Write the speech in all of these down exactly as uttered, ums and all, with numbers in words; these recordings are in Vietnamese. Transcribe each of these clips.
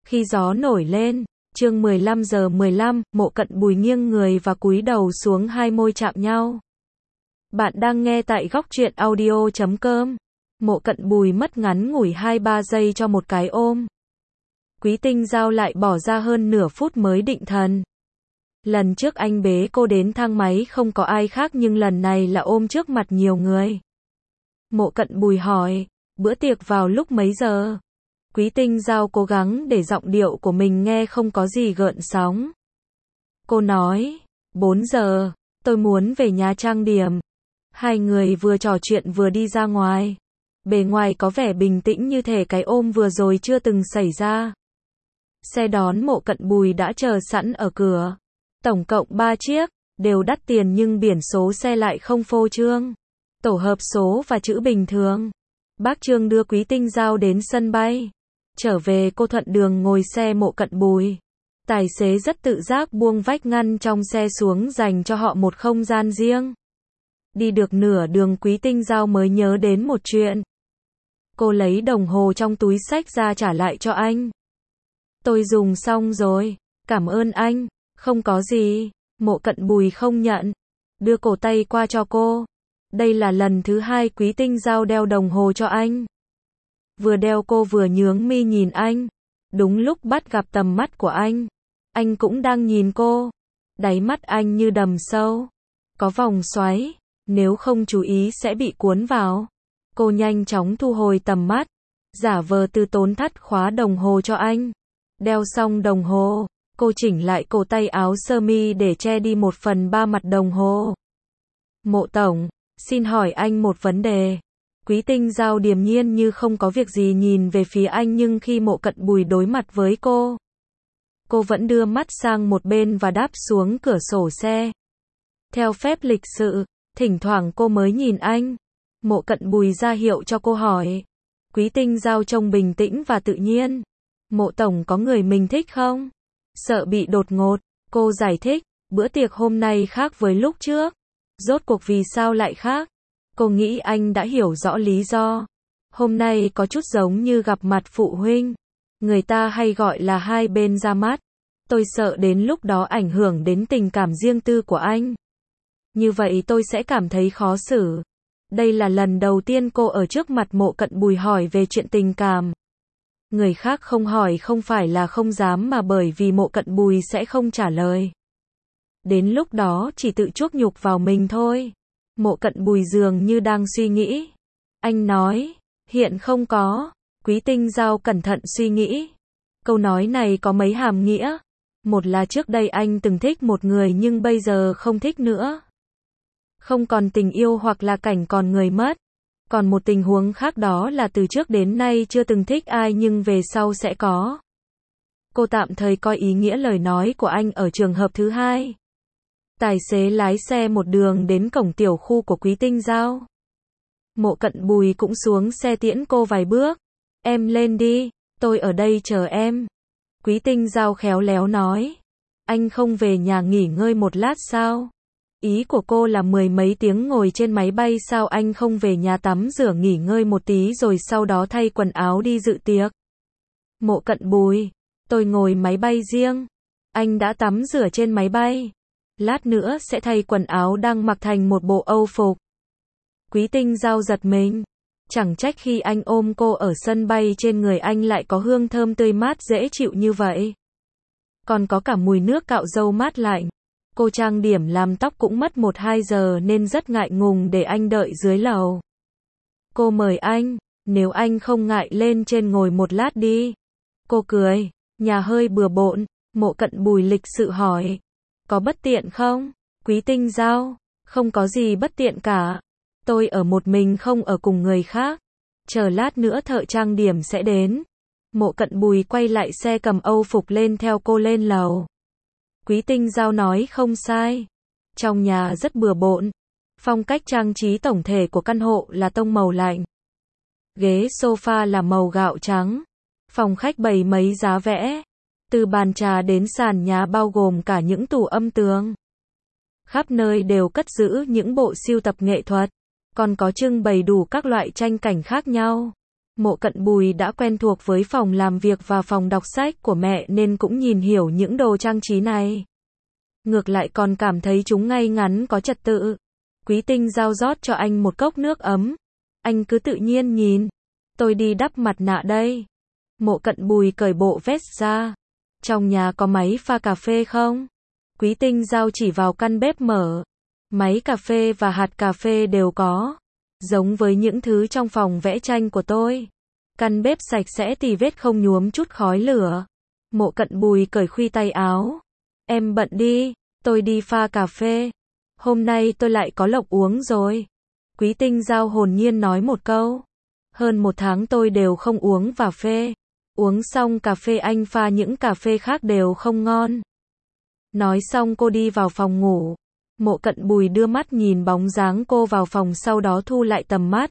Khi gió nổi lên, chương mười lăm giờ mười lăm, Mộ Cận Bùi nghiêng người và cúi đầu xuống, hai môi chạm nhau. Bạn đang nghe tại góc truyện audio chấm com. Mộ Cận Bùi mất ngắn ngủi hai ba giây cho một cái ôm. Quý Tinh Giao lại bỏ ra hơn nửa phút mới định thần. Lần trước anh bế cô đến thang máy không có ai khác, nhưng lần này là ôm trước mặt nhiều người. Mộ Cận Bùi hỏi, bữa tiệc vào lúc mấy giờ? Quý Tinh Giao cố gắng để giọng điệu của mình nghe không có gì gợn sóng. Cô nói, bốn giờ, tôi muốn về nhà trang điểm. Hai người vừa trò chuyện vừa đi ra ngoài. Bề ngoài có vẻ bình tĩnh như thể cái ôm vừa rồi chưa từng xảy ra. Xe đón Mộ Cận Bùi đã chờ sẵn ở cửa. Tổng cộng ba chiếc, đều đắt tiền nhưng biển số xe lại không phô trương. Tổ hợp số và chữ bình thường. Bác Trương đưa Quý Tinh Giao đến sân bay. Trở về cô thuận đường ngồi xe Mộ Cận Bùi. Tài xế rất tự giác buông vách ngăn trong xe xuống dành cho họ một không gian riêng. Đi được nửa đường Quý Tinh Giao mới nhớ đến một chuyện. Cô lấy đồng hồ trong túi xách ra trả lại cho anh. Tôi dùng xong rồi, cảm ơn anh. Không có gì. Mộ Cận Bùi không nhận. Đưa cổ tay qua cho cô. Đây là lần thứ hai Quý Tinh Giao đeo đồng hồ cho anh. Vừa đeo cô vừa nhướng mi nhìn anh. Đúng lúc bắt gặp tầm mắt của anh. Anh cũng đang nhìn cô. Đáy mắt anh như đầm sâu. Có vòng xoáy. Nếu không chú ý sẽ bị cuốn vào. Cô nhanh chóng thu hồi tầm mắt. Giả vờ từ tốn thắt khóa đồng hồ cho anh. Đeo xong đồng hồ. Cô chỉnh lại cổ tay áo sơ mi để che đi một phần ba mặt đồng hồ. Mộ tổng, xin hỏi anh một vấn đề. Quý Tinh Giao điềm nhiên như không có việc gì nhìn về phía anh, nhưng khi Mộ Cận Bùi đối mặt với cô, cô vẫn đưa mắt sang một bên và đáp xuống cửa sổ xe. Theo phép lịch sự, thỉnh thoảng cô mới nhìn anh. Mộ Cận Bùi ra hiệu cho cô hỏi. Quý Tinh Giao trông bình tĩnh và tự nhiên. Mộ tổng có người mình thích không? Sợ bị đột ngột, cô giải thích, bữa tiệc hôm nay khác với lúc trước. Rốt cuộc vì sao lại khác? Cô nghĩ anh đã hiểu rõ lý do. Hôm nay có chút giống như gặp mặt phụ huynh. Người ta hay gọi là hai bên ra mắt. Tôi sợ đến lúc đó ảnh hưởng đến tình cảm riêng tư của anh. Như vậy tôi sẽ cảm thấy khó xử. Đây là lần đầu tiên cô ở trước mặt Mộ Cận Bùi hỏi về chuyện tình cảm. Người khác không hỏi không phải là không dám mà bởi vì Mộ Cận Bùi sẽ không trả lời. Đến lúc đó chỉ tự chuốc nhục vào mình thôi. Mộ Cận Bùi dường như đang suy nghĩ. Anh nói, hiện không có. Quý Tinh Giao cẩn thận suy nghĩ. Câu nói này có mấy hàm nghĩa. Một là trước đây anh từng thích một người nhưng bây giờ không thích nữa. Không còn tình yêu hoặc là cảnh còn người mất. Còn một tình huống khác đó là từ trước đến nay chưa từng thích ai nhưng về sau sẽ có. Cô tạm thời coi ý nghĩa lời nói của anh ở trường hợp thứ hai. Tài xế lái xe một đường đến cổng tiểu khu của Quý Tinh Giao. Mộ Cận Bùi cũng xuống xe tiễn cô vài bước. Em lên đi, tôi ở đây chờ em. Quý Tinh Giao khéo léo nói. Anh không về nhà nghỉ ngơi một lát sao? Ý của cô là mười mấy tiếng ngồi trên máy bay sao anh không về nhà tắm rửa nghỉ ngơi một tí rồi sau đó thay quần áo đi dự tiệc? Mộ Cận Bùi, tôi ngồi máy bay riêng. Anh đã tắm rửa trên máy bay. Lát nữa sẽ thay quần áo đang mặc thành một bộ âu phục. Quý Tinh Giao giật mình. Chẳng trách khi anh ôm cô ở sân bay trên người anh lại có hương thơm tươi mát dễ chịu như vậy. Còn có cả mùi nước cạo râu mát lạnh. Cô trang điểm làm tóc cũng mất một hai giờ nên rất ngại ngùng để anh đợi dưới lầu. Cô mời anh, nếu anh không ngại lên trên ngồi một lát đi. Cô cười, nhà hơi bừa bộn. Mộ Cận Bùi lịch sự hỏi. Có bất tiện không? Quý Tinh Giao, không có gì bất tiện cả. Tôi ở một mình không ở cùng người khác. Chờ lát nữa thợ trang điểm sẽ đến. Mộ Cận Bùi quay lại xe cầm âu phục lên theo cô lên lầu. Quý Tinh Giao nói không sai. Trong nhà rất bừa bộn. Phong cách trang trí tổng thể của căn hộ là tông màu lạnh. Ghế sofa là màu gạo trắng. Phòng khách bày mấy giá vẽ. Từ bàn trà đến sàn nhà bao gồm cả những tủ âm tường. Khắp nơi đều cất giữ những bộ sưu tập nghệ thuật. Còn có trưng bày đủ các loại tranh cảnh khác nhau. Mộ Cận Bùi đã quen thuộc với phòng làm việc và phòng đọc sách của mẹ nên cũng nhìn hiểu những đồ trang trí này. Ngược lại còn cảm thấy chúng ngay ngắn có trật tự. Quý Tinh Giao rót cho anh một cốc nước ấm. Anh cứ tự nhiên nhìn. Tôi đi đắp mặt nạ đây. Mộ Cận Bùi cởi bộ vest ra. Trong nhà có máy pha cà phê không? Quý Tinh Giao chỉ vào căn bếp mở. Máy cà phê và hạt cà phê đều có. Giống với những thứ trong phòng vẽ tranh của tôi. Căn bếp sạch sẽ tì vết không nhuốm chút khói lửa. Mộ Cận Bùi cởi khuy tay áo. Em bận đi, tôi đi pha cà phê. Hôm nay tôi lại có lộc uống rồi. Quý Tinh Giao hồn nhiên nói một câu. Hơn một tháng tôi đều không uống cà phê. Uống xong cà phê anh pha những cà phê khác đều không ngon. Nói xong cô đi vào phòng ngủ. Mộ Cận Bùi đưa mắt nhìn bóng dáng cô vào phòng sau đó thu lại tầm mắt.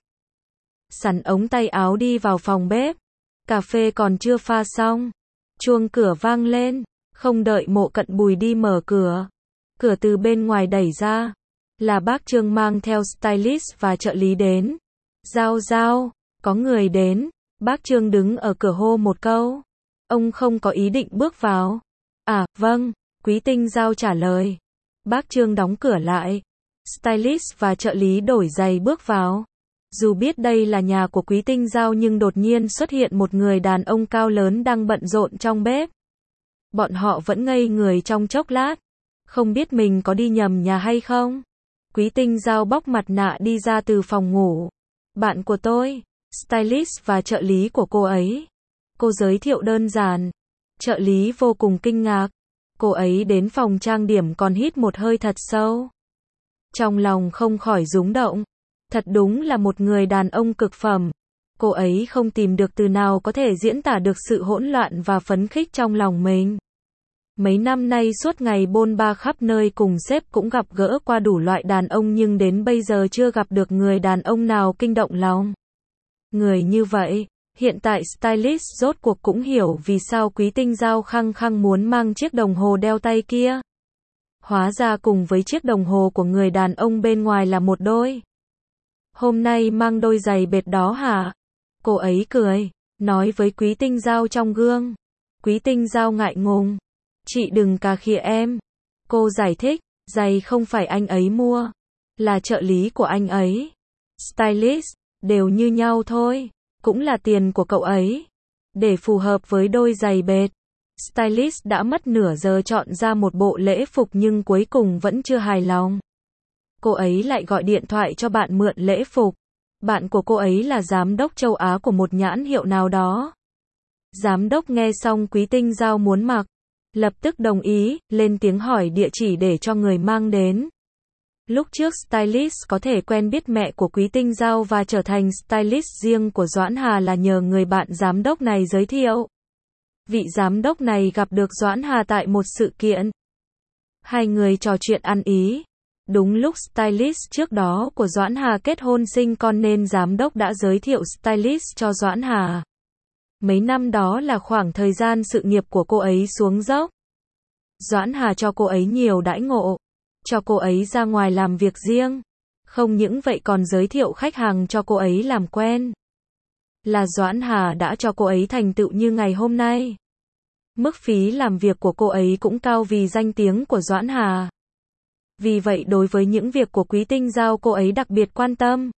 Sắn ống tay áo đi vào phòng bếp. Cà phê còn chưa pha xong. Chuông cửa vang lên. Không đợi Mộ Cận Bùi đi mở cửa. Cửa từ bên ngoài đẩy ra. Là bác Trương mang theo stylist và trợ lý đến. Giao Giao, có người đến. Bác Trương đứng ở cửa hô một câu. Ông không có ý định bước vào. À, vâng, Quý Tinh Giao trả lời. Bác Trương đóng cửa lại. Stylist và trợ lý đổi giày bước vào. Dù biết đây là nhà của Quý Tinh Giao nhưng đột nhiên xuất hiện một người đàn ông cao lớn đang bận rộn trong bếp. Bọn họ vẫn ngây người trong chốc lát. Không biết mình có đi nhầm nhà hay không. Quý Tinh Giao bóc mặt nạ đi ra từ phòng ngủ. Bạn của tôi, stylist và trợ lý của cô ấy. Cô giới thiệu đơn giản. Trợ lý vô cùng kinh ngạc. Cô ấy đến phòng trang điểm còn hít một hơi thật sâu. Trong lòng không khỏi rúng động. Thật đúng là một người đàn ông cực phẩm. Cô ấy không tìm được từ nào có thể diễn tả được sự hỗn loạn và phấn khích trong lòng mình. Mấy năm nay suốt ngày bôn ba khắp nơi cùng sếp cũng gặp gỡ qua đủ loại đàn ông nhưng đến bây giờ chưa gặp được người đàn ông nào kinh động lòng. Người như vậy, hiện tại stylist rốt cuộc cũng hiểu vì sao Quý Tinh Giao khăng khăng muốn mang chiếc đồng hồ đeo tay kia. Hóa ra cùng với chiếc đồng hồ của người đàn ông bên ngoài là một đôi. Hôm nay mang đôi giày bệt đó hả? Cô ấy cười, nói với Quý Tinh Giao trong gương. Quý Tinh Giao ngại ngùng. Chị đừng cà khịa em. Cô giải thích, giày không phải anh ấy mua. Là trợ lý của anh ấy. Stylist, đều như nhau thôi. Cũng là tiền của cậu ấy. Để phù hợp với đôi giày bệt. Stylist đã mất nửa giờ chọn ra một bộ lễ phục nhưng cuối cùng vẫn chưa hài lòng. Cô ấy lại gọi điện thoại cho bạn mượn lễ phục. Bạn của cô ấy là giám đốc châu Á của một nhãn hiệu nào đó. Giám đốc nghe xong Quý Tinh Giao muốn mặc. Lập tức đồng ý, lên tiếng hỏi địa chỉ để cho người mang đến. Lúc trước stylist có thể quen biết mẹ của Quý Tinh Giao và trở thành stylist riêng của Doãn Hà là nhờ người bạn giám đốc này giới thiệu. Vị giám đốc này gặp được Doãn Hà tại một sự kiện. Hai người trò chuyện ăn ý. Đúng lúc stylist trước đó của Doãn Hà kết hôn sinh con nên giám đốc đã giới thiệu stylist cho Doãn Hà. Mấy năm đó là khoảng thời gian sự nghiệp của cô ấy xuống dốc. Doãn Hà cho cô ấy nhiều đãi ngộ. Cho cô ấy ra ngoài làm việc riêng. Không những vậy còn giới thiệu khách hàng cho cô ấy làm quen. Là Doãn Hà đã cho cô ấy thành tựu như ngày hôm nay. Mức phí làm việc của cô ấy cũng cao vì danh tiếng của Doãn Hà. Vì vậy đối với những việc của Quý Tinh Giao cô ấy đặc biệt quan tâm.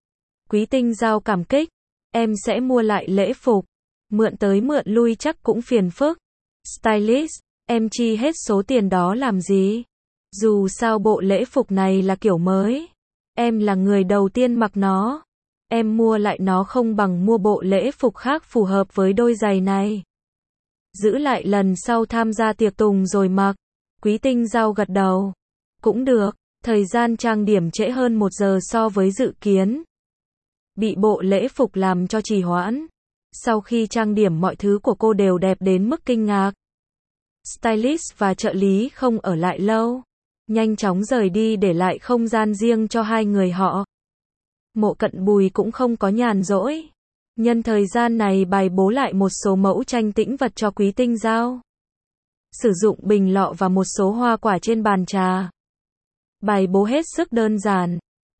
Quý Tinh Giao cảm kích. Em sẽ mua lại lễ phục. Mượn tới mượn lui chắc cũng phiền phức. Stylist, em chi hết số tiền đó làm gì? Dù sao bộ lễ phục này là kiểu mới. Em là người đầu tiên mặc nó. Em mua lại nó không bằng mua bộ lễ phục khác phù hợp với đôi giày này. Giữ lại lần sau tham gia tiệc tùng rồi mặc. Quý Tinh Giao gật đầu. Cũng được, thời gian trang điểm trễ hơn một giờ so với dự kiến. Bị bộ lễ phục làm cho trì hoãn. Sau khi trang điểm mọi thứ của cô đều đẹp đến mức kinh ngạc. Stylist và trợ lý không ở lại lâu. Nhanh chóng rời đi để lại không gian riêng cho hai người họ. Mộ Cận Bùi cũng không có nhàn rỗi. Nhân thời gian này bài bố lại một số mẫu tranh tĩnh vật cho Quý Tinh Giao. Sử dụng bình lọ và một số hoa quả trên bàn trà. Bài bố hết sức đơn giản.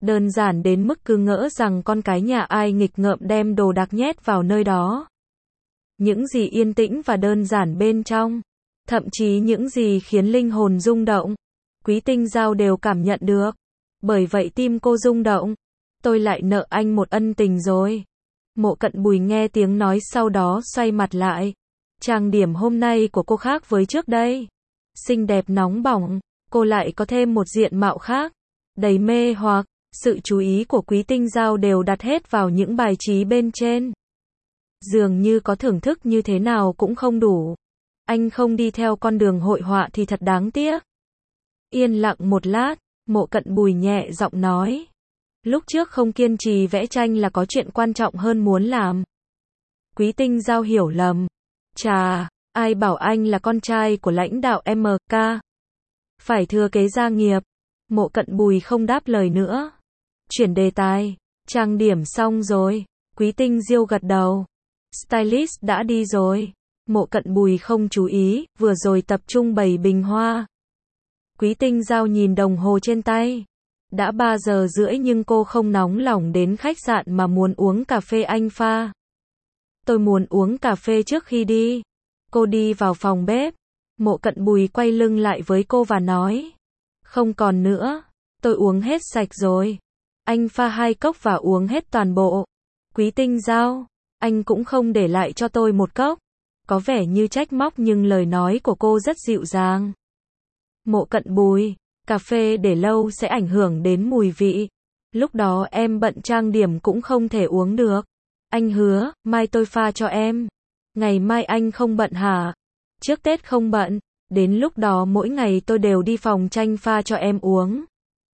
Đơn giản đến mức cứ ngỡ rằng con cái nhà ai nghịch ngợm đem đồ đạc nhét vào nơi đó. Những gì yên tĩnh và đơn giản bên trong, thậm chí những gì khiến linh hồn rung động, Quý Tinh Dao đều cảm nhận được. Bởi vậy tim cô rung động. Tôi lại nợ anh một ân tình rồi. Mộ Cận Bùi nghe tiếng nói sau đó xoay mặt lại. Trang điểm hôm nay của cô khác với trước đây. Xinh đẹp nóng bỏng, cô lại có thêm một diện mạo khác. Đầy mê hoặc, sự chú ý của Quý Tinh Dao đều đặt hết vào những bài trí bên trên. Dường như có thưởng thức như thế nào cũng không đủ. Anh không đi theo con đường hội họa thì thật đáng tiếc. Yên lặng một lát, Mộ Cận Bùi nhẹ giọng nói. Lúc trước không kiên trì vẽ tranh là có chuyện quan trọng hơn muốn làm. Quý Tinh Dao hiểu lầm. Chà, ai bảo anh là con trai của lãnh đạo em ca. Phải thừa kế gia nghiệp. Mộ Cận Bùi không đáp lời nữa. Chuyển đề tài. Trang điểm xong rồi. Quý Tinh Diêu gật đầu. Stylist đã đi rồi. Mộ Cận Bùi không chú ý, vừa rồi tập trung bày bình hoa. Quý Tinh Dao nhìn đồng hồ trên tay. Đã ba giờ rưỡi nhưng cô không nóng lòng đến khách sạn mà muốn uống cà phê anh pha. Tôi muốn uống cà phê trước khi đi. Cô đi vào phòng bếp. Mộ Cận Bùi quay lưng lại với cô và nói. Không còn nữa. Tôi uống hết sạch rồi. Anh pha hai cốc và uống hết toàn bộ. Quý Tinh Dao, anh cũng không để lại cho tôi một cốc. Có vẻ như trách móc nhưng lời nói của cô rất dịu dàng. Mộ Cận Bùi, cà phê để lâu sẽ ảnh hưởng đến mùi vị. Lúc đó em bận trang điểm cũng không thể uống được. Anh hứa, mai tôi pha cho em. Ngày mai anh không bận hả? Trước Tết không bận, đến lúc đó mỗi ngày tôi đều đi phòng tranh pha cho em uống.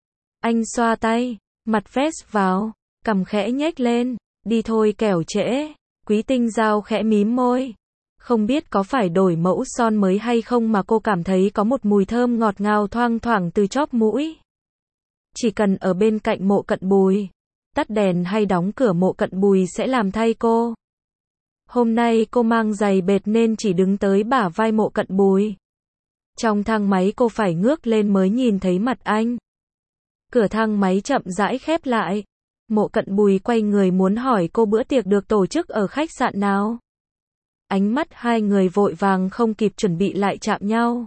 Anh xoa tay, mặt vest vào, cằm khẽ nhếch lên, đi thôi kẻo trễ. Quý Tinh Dao khẽ mím môi. Không biết có phải đổi mẫu son mới hay không mà cô cảm thấy có một mùi thơm ngọt ngào thoang thoảng từ chóp mũi. Chỉ cần ở bên cạnh Mộ Cận Bùi, tắt đèn hay đóng cửa Mộ Cận Bùi sẽ làm thay cô. Hôm nay cô mang giày bệt nên chỉ đứng tới bả vai Mộ Cận Bùi. Trong thang máy cô phải ngước lên mới nhìn thấy mặt anh. Cửa thang máy chậm rãi khép lại. Mộ Cận Bùi quay người muốn hỏi cô bữa tiệc được tổ chức ở khách sạn nào. Ánh mắt hai người vội vàng không kịp chuẩn bị lại chạm nhau.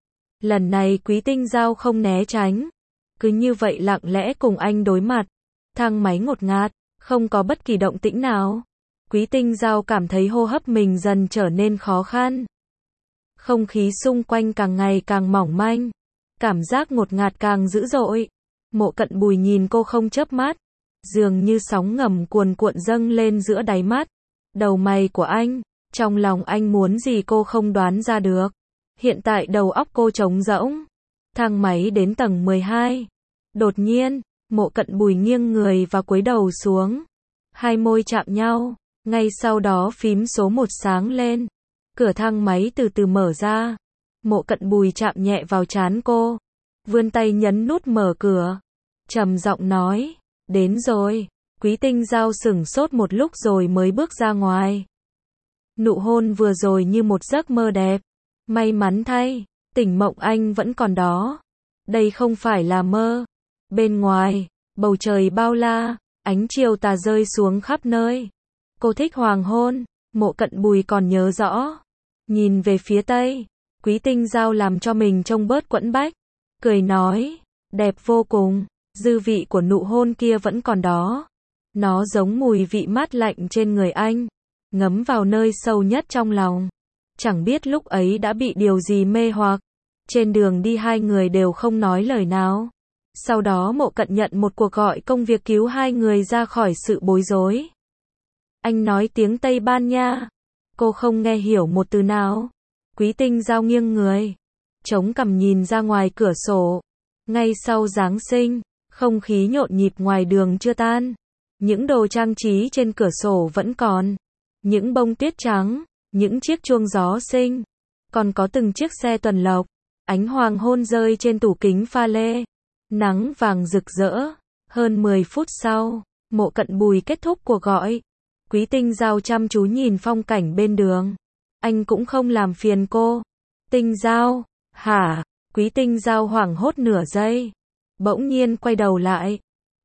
Lần này Quý Tinh Dao không né tránh. Cứ như vậy lặng lẽ cùng anh đối mặt. Thang máy ngột ngạt, không có bất kỳ động tĩnh nào. Quý Tinh Dao cảm thấy hô hấp mình dần trở nên khó khăn. Không khí xung quanh càng ngày càng mỏng manh. Cảm giác ngột ngạt càng dữ dội. Mộ Cận Bùi nhìn cô không chớp mắt. Dường như sóng ngầm cuồn cuộn dâng lên giữa đáy mắt. Đầu mày của anh. Trong lòng anh muốn gì cô không đoán ra được. Hiện tại đầu óc cô trống rỗng. Thang máy đến tầng mười hai. Đột nhiên, Mộ Cận Bùi nghiêng người và cúi đầu xuống. Hai môi chạm nhau. Ngay sau đó phím số một sáng lên. Cửa thang máy từ từ mở ra. Mộ Cận Bùi chạm nhẹ vào trán cô. Vươn tay nhấn nút mở cửa. Trầm giọng nói. Đến rồi. Quý Tinh Dao sửng sốt một lúc rồi mới bước ra ngoài. Nụ hôn vừa rồi như một giấc mơ đẹp. May mắn thay, tỉnh mộng anh vẫn còn đó. Đây không phải là mơ. Bên ngoài, bầu trời bao la, ánh chiều tà rơi xuống khắp nơi. Cô thích hoàng hôn, Mộ Cận Bùi còn nhớ rõ. Nhìn về phía tây, Quý Tinh Dao làm cho mình trông bớt quẫn bách. Cười nói, đẹp vô cùng, dư vị của nụ hôn kia vẫn còn đó. Nó giống mùi vị mát lạnh trên người anh. Ngấm vào nơi sâu nhất trong lòng. Chẳng biết lúc ấy đã bị điều gì mê hoặc. Trên đường đi hai người đều không nói lời nào. Sau đó Mộ Cận nhận một cuộc gọi công việc cứu hai người ra khỏi sự bối rối. Anh nói tiếng Tây Ban Nha. Cô không nghe hiểu một từ nào. Quý Tinh Dao nghiêng người. Chống cằm nhìn ra ngoài cửa sổ. Ngay sau Giáng sinh, không khí nhộn nhịp ngoài đường chưa tan. Những đồ trang trí trên cửa sổ vẫn còn. Những bông tuyết trắng, những chiếc chuông gió xinh, còn có từng chiếc xe tuần lộc, ánh hoàng hôn rơi trên tủ kính pha lê, nắng vàng rực rỡ. Hơn mười phút sau, Mộ Cận Bùi kết thúc cuộc gọi. Quý Tinh Dao chăm chú nhìn phong cảnh bên đường. Anh cũng không làm phiền cô. Tinh Dao, hả? Quý Tinh Dao hoảng hốt nửa giây, bỗng nhiên quay đầu lại.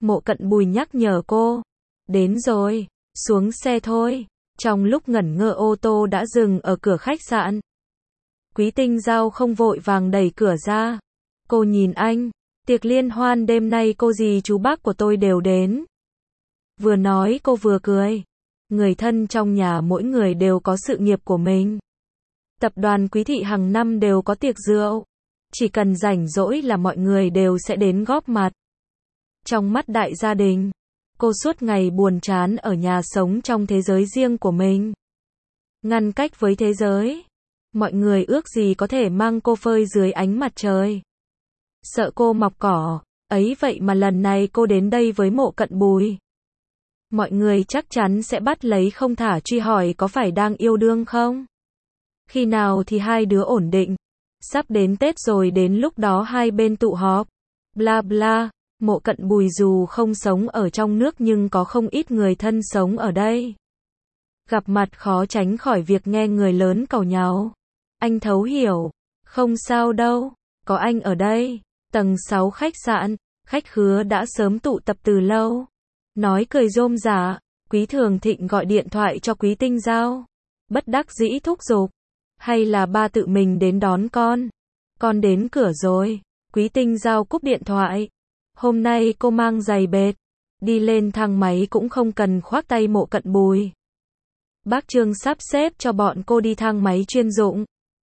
Mộ Cận Bùi nhắc nhở cô. Đến rồi, xuống xe thôi. Trong lúc ngẩn ngơ ô tô đã dừng ở cửa khách sạn. Quý Tinh Giao không vội vàng đẩy cửa ra. Cô nhìn anh, tiệc liên hoan đêm nay cô dì chú bác của tôi đều đến. Vừa nói cô vừa cười. Người thân trong nhà mỗi người đều có sự nghiệp của mình. Tập đoàn Quý Thị hàng năm đều có tiệc rượu. Chỉ cần rảnh rỗi là mọi người đều sẽ đến góp mặt. Trong mắt đại gia đình, cô suốt ngày buồn chán ở nhà sống trong thế giới riêng của mình. Ngăn cách với thế giới. Mọi người ước gì có thể mang cô phơi dưới ánh mặt trời. Sợ cô mọc cỏ, ấy vậy mà lần này cô đến đây với Mộ Cận Bùi. Mọi người chắc chắn sẽ bắt lấy không thả truy hỏi có phải đang yêu đương không? Khi nào thì hai đứa ổn định? Sắp đến Tết rồi, đến lúc đó hai bên tụ họp. Bla bla. Mộ Cận Bùi dù không sống ở trong nước nhưng có không ít người thân sống ở đây. Gặp mặt khó tránh khỏi việc nghe người lớn càu nhàu. Anh thấu hiểu. Không sao đâu, có anh ở đây. Tầng sáu khách sạn, khách khứa đã sớm tụ tập từ lâu. Nói cười rôm rả, Quý Thường Thịnh gọi điện thoại cho Quý Tinh Giao. Bất đắc dĩ thúc giục. Hay là ba tự mình đến đón con? Con đến cửa rồi. Quý Tinh Giao cúp điện thoại. Hôm nay cô mang giày bệt. Đi lên thang máy cũng không cần khoác tay Mộ Cận Bùi. Bác Trương sắp xếp cho bọn cô đi thang máy chuyên dụng.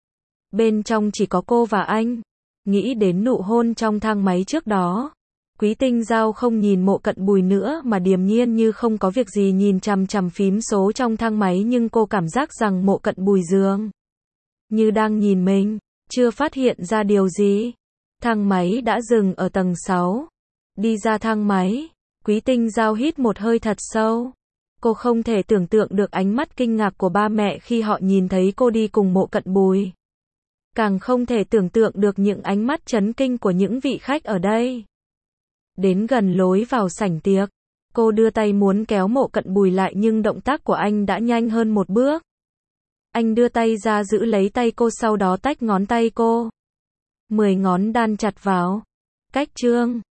Bên trong chỉ có cô và anh. Nghĩ đến nụ hôn trong thang máy trước đó. Quý Tinh Giao không nhìn Mộ Cận Bùi nữa mà điềm nhiên như không có việc gì nhìn chằm chằm phím số trong thang máy, nhưng cô cảm giác rằng Mộ Cận Bùi dường như đang nhìn mình, chưa phát hiện ra điều gì. Thang máy đã dừng ở tầng sáu. Đi ra thang máy, Quý Tinh Giao hít một hơi thật sâu. Cô không thể tưởng tượng được ánh mắt kinh ngạc của ba mẹ khi họ nhìn thấy cô đi cùng Mộ Cận Bùi. Càng không thể tưởng tượng được những ánh mắt chấn kinh của những vị khách ở đây. Đến gần lối vào sảnh tiệc, cô đưa tay muốn kéo Mộ Cận Bùi lại nhưng động tác của anh đã nhanh hơn một bước. Anh đưa tay ra giữ lấy tay cô, sau đó tách ngón tay cô. Mười ngón đan chặt vào. Cách trương.